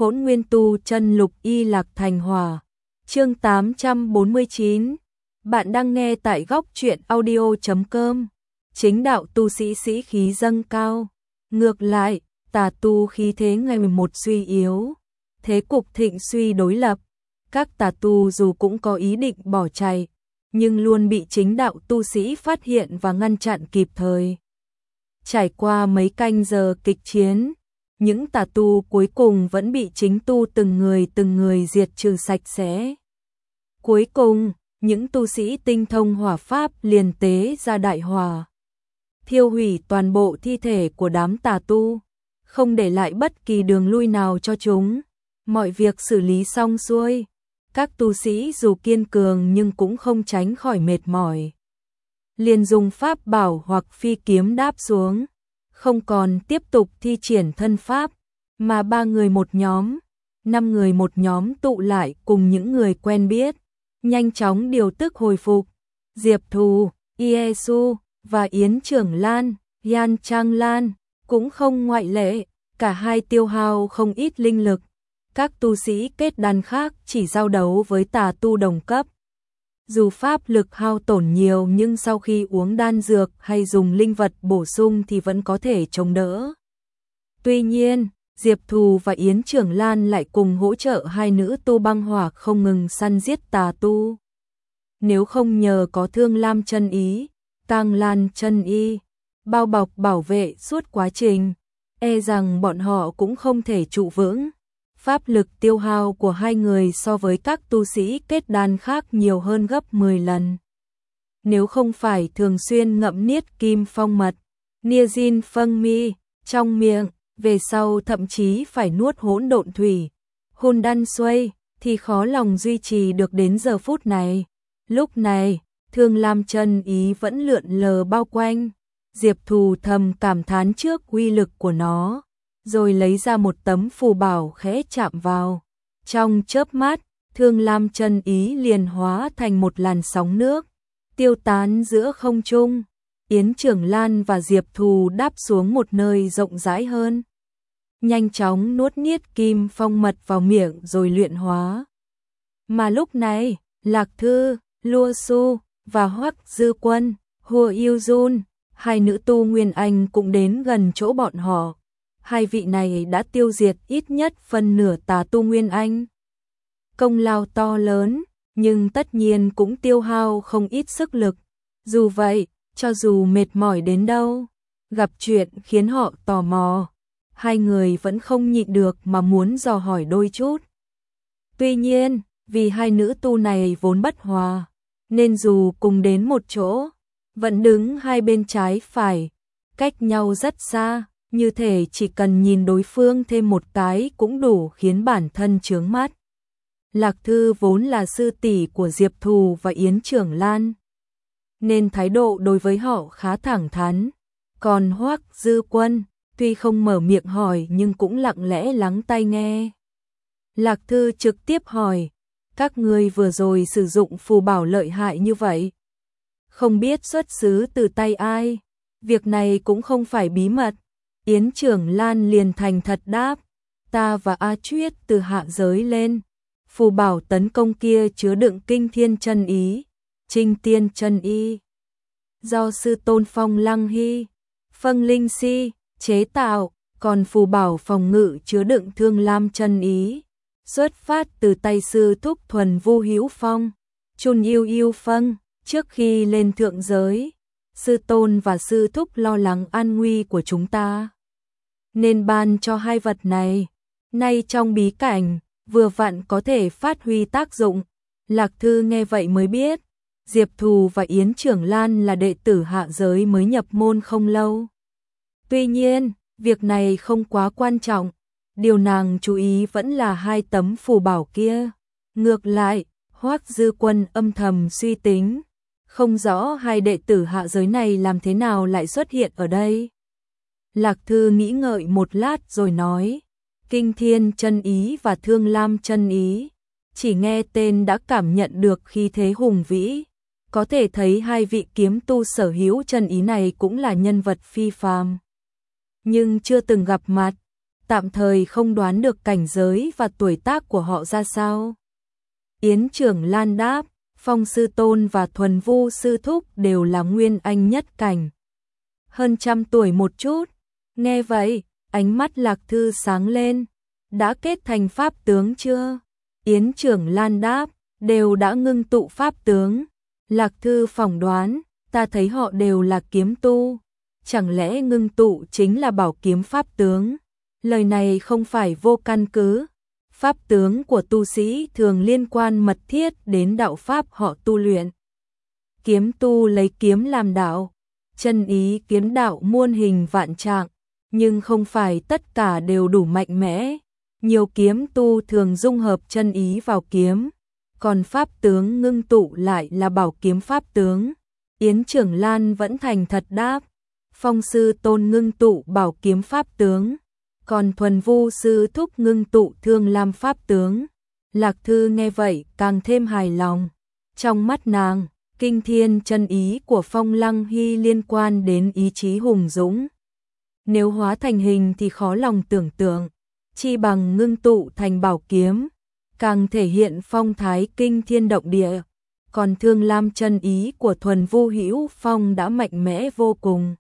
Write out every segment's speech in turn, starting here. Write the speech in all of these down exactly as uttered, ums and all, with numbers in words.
Hỗn Nguyên Tu Chân Lục Y Lạc Thành Hỏa. Chương tám trăm bốn mươi chín. Bạn đang nghe tại góc truyện audio chấm com. Chính đạo tu sĩ sĩ khí dâng cao, ngược lại, tà tu khí thế ngày một suy yếu, thế cục thịnh suy đối lập. Các tà tu dù cũng có ý định bỏ chạy, nhưng luôn bị chính đạo tu sĩ phát hiện và ngăn chặn kịp thời. Trải qua mấy canh giờ kịch chiến, những tà tu cuối cùng vẫn bị chính tu từng người từng người diệt trừ sạch sẽ. Cuối cùng, những tu sĩ tinh thông hỏa pháp liền tế ra đại hỏa, thiêu hủy toàn bộ thi thể của đám tà tu, không để lại bất kỳ đường lui nào cho chúng. Mọi việc xử lý xong xuôi, các tu sĩ dù kiên cường nhưng cũng không tránh khỏi mệt mỏi. Liền dùng pháp bảo hoặc phi kiếm đáp xuống, không còn tiếp tục thi triển thân pháp, mà ba người một nhóm, năm người một nhóm tụ lại cùng những người quen biết, nhanh chóng điều tức hồi phục. Diệp Thù, Iesu và Yến Trưởng Lan, Yan Trang Lan cũng không ngoại lệ, cả hai tiêu hao không ít linh lực. Các tu sĩ kết đan khác chỉ giao đấu với tà tu đồng cấp. Dù pháp lực hao tổn nhiều nhưng sau khi uống đan dược hay dùng linh vật bổ sung thì vẫn có thể chống đỡ. Tuy nhiên, Diệp Thù và Yến Trưởng Lan lại cùng hỗ trợ hai nữ tu băng hỏa không ngừng săn giết tà tu. Nếu không nhờ có Thương Lam chân ý, Tang Lan chân y bao bọc bảo vệ suốt quá trình, e rằng bọn họ cũng không thể trụ vững. Pháp lực tiêu hao của hai người so với các tu sĩ kết đan khác nhiều hơn gấp mười lần. Nếu không phải thường xuyên ngậm niết kim phong mật, nia jin phân mi trong miệng, về sau thậm chí phải nuốt hỗn độn thủy, hồn đan xuôi, thì khó lòng duy trì được đến giờ phút này. Lúc này, Thương Lam chân ý vẫn lượn lờ bao quanh, Diệp Thù thầm cảm thán trước uy lực của nó, rồi lấy ra một tấm phù bảo khẽ chạm vào. Trong chớp mắt, Thương Lam chân ý liền hóa thành một làn sóng nước, tiêu tán giữa không trung. Yến Trưởng Lan và Diệp Thù đáp xuống một nơi rộng rãi hơn, nhanh chóng nuốt niết kim phong mật vào miệng rồi luyện hóa. Mà lúc này, Lạc Thư, Lua Su và Hoắc Dư Quân, Hùa Yêu Jun, hai nữ tu Nguyên Anh cũng đến gần chỗ bọn họ. Hai vị này đã tiêu diệt ít nhất phần nửa tà tu Nguyên Anh. Công lao to lớn, nhưng tất nhiên cũng tiêu hao không ít sức lực. Dù vậy, cho dù mệt mỏi đến đâu, gặp chuyện khiến họ tò mò, hai người vẫn không nhịn được mà muốn dò hỏi đôi chút. Tuy nhiên, vì hai nữ tu này vốn bất hòa, nên dù cùng đến một chỗ, vẫn đứng hai bên trái phải, cách nhau rất xa, như thể chỉ cần nhìn đối phương thêm một cái cũng đủ khiến bản thân chướng mắt. Lạc Thư vốn là sư tỷ của Diệp Thù và Yến Trưởng Lan, nên thái độ đối với họ khá thẳng thắn. Còn Hoắc Dư Quân, tuy không mở miệng hỏi nhưng cũng lặng lẽ lắng tai nghe. Lạc Thư trực tiếp hỏi, các ngươi vừa rồi sử dụng phù bảo lợi hại như vậy, không biết xuất xứ từ tay ai? Việc này cũng không phải bí mật. Yến Trưởng Lan liền thành thật đáp, ta và A Chuyết từ hạ giới lên. Phù bảo tấn công kia chứa đựng kinh thiên chân ý, trinh tiên chân y, do sư tôn Phong Lăng Hy, Phân Linh Si chế tạo, còn phù bảo phòng ngự chứa đựng Thương Lam chân ý, xuất phát từ tay sư thúc Thuần Vu Hữu Phong, Chun Yêu Yêu Phân. Trước khi lên thượng giới, sư tôn và sư thúc lo lắng an nguy của chúng ta, nên ban cho hai vật này. Nay trong bí cảnh, vừa vặn có thể phát huy tác dụng. Lạc Thư nghe vậy mới biết, Diệp Thù và Yến Trưởng Lan là đệ tử hạ giới mới nhập môn không lâu. Tuy nhiên, việc này không quá quan trọng, điều nàng chú ý vẫn là hai tấm phù bảo kia. Ngược lại, Hoắc Dư Quân âm thầm suy tính, không rõ hai đệ tử hạ giới này làm thế nào lại xuất hiện ở đây. Lạc Thư nghĩ ngợi một lát rồi nói, Kinh Thiên chân ý và Thương Lam chân ý, chỉ nghe tên đã cảm nhận được khí thế hùng vĩ, có thể thấy hai vị kiếm tu sở hữu chân ý này cũng là nhân vật phi phàm. Nhưng chưa từng gặp mặt, tạm thời không đoán được cảnh giới và tuổi tác của họ ra sao. Yến Trưởng Lan đáp, Phong sư tôn và Thuần Vu sư thúc đều là nguyên anh nhất cảnh. Hơn trăm tuổi một chút. Nghe vậy, ánh mắt Lạc Thư sáng lên. Đã kết thành pháp tướng chưa? Yến Trưởng Lan đáp, đều đã ngưng tụ pháp tướng. Lạc Thư phỏng đoán, ta thấy họ đều là kiếm tu. Chẳng lẽ ngưng tụ chính là bảo kiếm pháp tướng? Lời này không phải vô căn cứ. Pháp tướng của tu sĩ thường liên quan mật thiết đến đạo pháp họ tu luyện. Kiếm tu lấy kiếm làm đạo, chân ý kiếm đạo muôn hình vạn trạng, nhưng không phải tất cả đều đủ mạnh mẽ. Nhiều kiếm tu thường dung hợp chân ý vào kiếm, còn pháp tướng ngưng tụ lại là bảo kiếm pháp tướng. Yến Trưởng Lan vẫn thành thật đáp, Phong sư tôn ngưng tụ bảo kiếm pháp tướng, còn Thuần Vu sư thúc ngưng tụ Thương Lam pháp tướng. Lạc Thư nghe vậy càng thêm hài lòng. Trong mắt nàng, kinh thiên chân ý của Phong Lăng Hy liên quan đến ý chí hùng dũng. Nếu hóa thành hình thì khó lòng tưởng tượng, chi bằng ngưng tụ thành bảo kiếm, càng thể hiện phong thái kinh thiên động địa. Còn Thương Lam chân ý của Thuần Vu Hữu Phong đã mạnh mẽ vô cùng.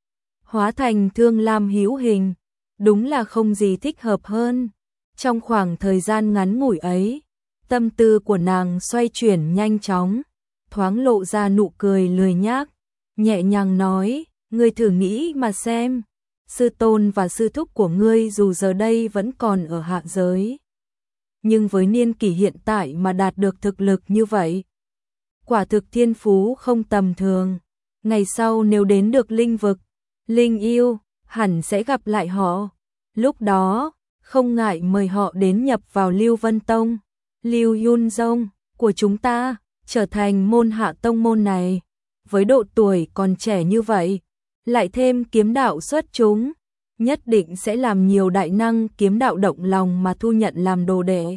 Hóa thành Thương Lam hữu hình, đúng là không gì thích hợp hơn. Trong khoảng thời gian ngắn ngủi ấy, tâm tư của nàng xoay chuyển nhanh chóng, thoáng lộ ra nụ cười lười nhác, nhẹ nhàng nói, ngươi thử nghĩ mà xem, sư tôn và sư thúc của ngươi dù giờ đây vẫn còn ở hạ giới, nhưng với niên kỷ hiện tại mà đạt được thực lực như vậy, quả thực thiên phú không tầm thường. Ngày sau nếu đến được linh vực, linh yêu, hẳn sẽ gặp lại họ. Lúc đó, không ngại mời họ đến nhập vào Lưu Vân Tông, Lưu Yun Dông của chúng ta, trở thành môn hạ tông môn này. Với độ tuổi còn trẻ như vậy, lại thêm kiếm đạo xuất chúng, nhất định sẽ làm nhiều đại năng kiếm đạo động lòng mà thu nhận làm đồ đệ.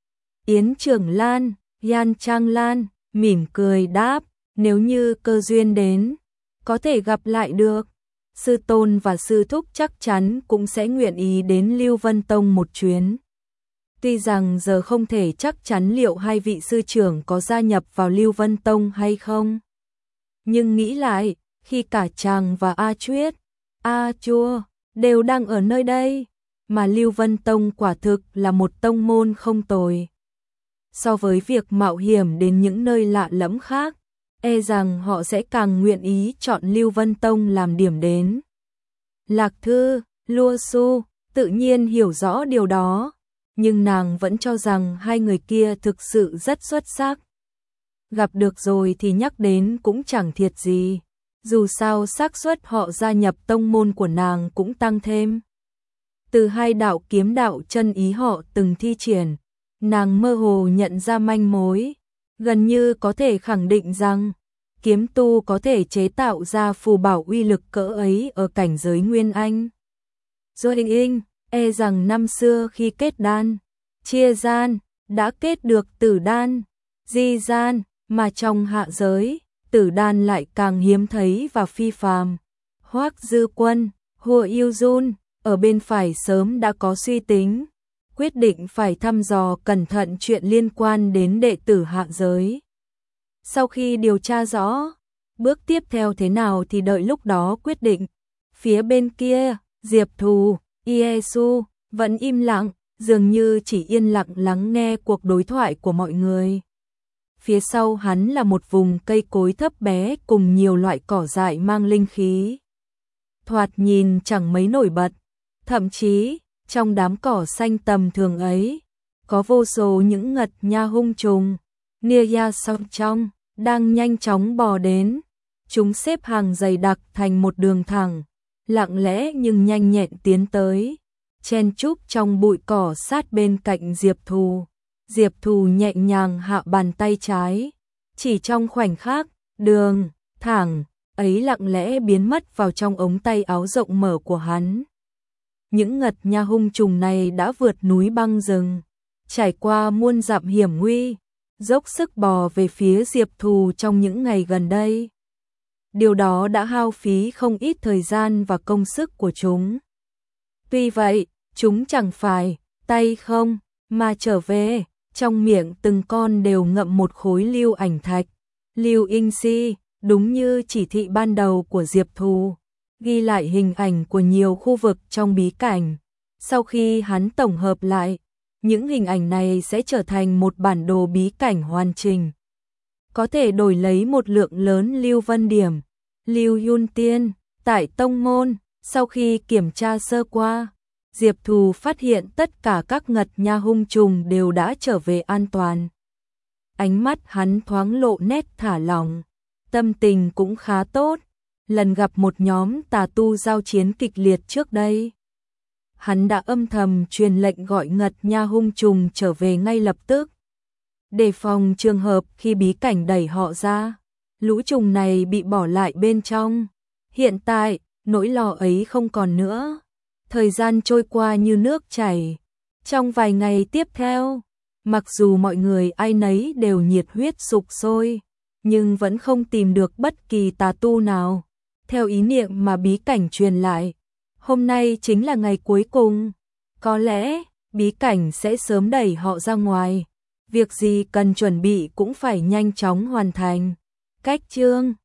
Yến Trưởng Lan, Yan Trang Lan, mỉm cười đáp, nếu như cơ duyên đến, có thể gặp lại được. Sư tôn và sư thúc chắc chắn cũng sẽ nguyện ý đến Lưu Vân Tông một chuyến. Tuy rằng giờ không thể chắc chắn liệu hai vị sư trưởng có gia nhập vào Lưu Vân Tông hay không. Nhưng nghĩ lại, khi cả chàng và A Chuyết, A Chua đều đang ở nơi đây, mà Lưu Vân Tông quả thực là một tông môn không tồi. So với việc mạo hiểm đến những nơi lạ lẫm khác, e rằng họ sẽ càng nguyện ý chọn Lưu Vân Tông làm điểm đến. Lạc Thư, Lua Su tự nhiên hiểu rõ điều đó, nhưng nàng vẫn cho rằng hai người kia thực sự rất xuất sắc. Gặp được rồi thì nhắc đến cũng chẳng thiệt gì, dù sao xác suất họ gia nhập tông môn của nàng cũng tăng thêm. Từ hai đạo kiếm đạo chân ý họ từng thi triển, nàng mơ hồ nhận ra manh mối, gần như có thể khẳng định rằng kiếm tu có thể chế tạo ra phù bảo uy lực cỡ ấy ở cảnh giới Nguyên Anh. Rồi hình in, e rằng năm xưa khi kết đan, chia gian, đã kết được tử đan, di gian, mà trong hạ giới, tử đan lại càng hiếm thấy và phi phàm. Hoắc Dư Quân, Hùa Yêu Jun, ở bên phải sớm đã có suy tính, quyết định phải thăm dò cẩn thận chuyện liên quan đến đệ tử hạ giới. Sau khi điều tra rõ, bước tiếp theo thế nào thì đợi lúc đó quyết định. Phía bên kia, Diệp Thù, Iesu vẫn im lặng, dường như chỉ yên lặng lắng nghe cuộc đối thoại của mọi người. Phía sau hắn là một vùng cây cối thấp bé cùng nhiều loại cỏ dại mang linh khí. Thoạt nhìn chẳng mấy nổi bật, thậm chí trong đám cỏ xanh tầm thường ấy, có vô số những ngật nha hung trùng, nia ya song trong, đang nhanh chóng bò đến. Chúng xếp hàng dày đặc thành một đường thẳng, lặng lẽ nhưng nhanh nhẹn tiến tới, chen chúc trong bụi cỏ sát bên cạnh Diệp Thù. Diệp Thù nhẹ nhàng hạ bàn tay trái, chỉ trong khoảnh khắc, đường thẳng ấy lặng lẽ biến mất vào trong ống tay áo rộng mở của hắn. Những ngật nha hung trùng này đã vượt núi băng rừng, trải qua muôn dặm hiểm nguy, dốc sức bò về phía Diệp Thù trong những ngày gần đây. Điều đó đã hao phí không ít thời gian và công sức của chúng. Tuy vậy, chúng chẳng phải tay không mà trở về, trong miệng từng con đều ngậm một khối lưu ảnh thạch. Lưu Inh Si, đúng như chỉ thị ban đầu của Diệp Thù, ghi lại hình ảnh của nhiều khu vực trong bí cảnh. Sau khi hắn tổng hợp lại, những hình ảnh này sẽ trở thành một bản đồ bí cảnh hoàn chỉnh, có thể đổi lấy một lượng lớn lưu vân điểm. Lưu Yun Tiên, tại tông môn, sau khi kiểm tra sơ qua, Diệp Thù phát hiện tất cả các ngật nha hung trùng đều đã trở về an toàn. Ánh mắt hắn thoáng lộ nét thả lỏng, tâm tình cũng khá tốt. Lần gặp một nhóm tà tu giao chiến kịch liệt trước đây, hắn đã âm thầm truyền lệnh gọi ngật nha hung trùng trở về ngay lập tức, đề phòng trường hợp khi bí cảnh đẩy họ ra, lũ trùng này bị bỏ lại bên trong. Hiện tại, nỗi lo ấy không còn nữa. Thời gian trôi qua như nước chảy. Trong vài ngày tiếp theo, mặc dù mọi người ai nấy đều nhiệt huyết sục sôi, nhưng vẫn không tìm được bất kỳ tà tu nào. Theo ý niệm mà bí cảnh truyền lại, hôm nay chính là ngày cuối cùng. Có lẽ, bí cảnh sẽ sớm đẩy họ ra ngoài. Việc gì cần chuẩn bị cũng phải nhanh chóng hoàn thành. Cách chương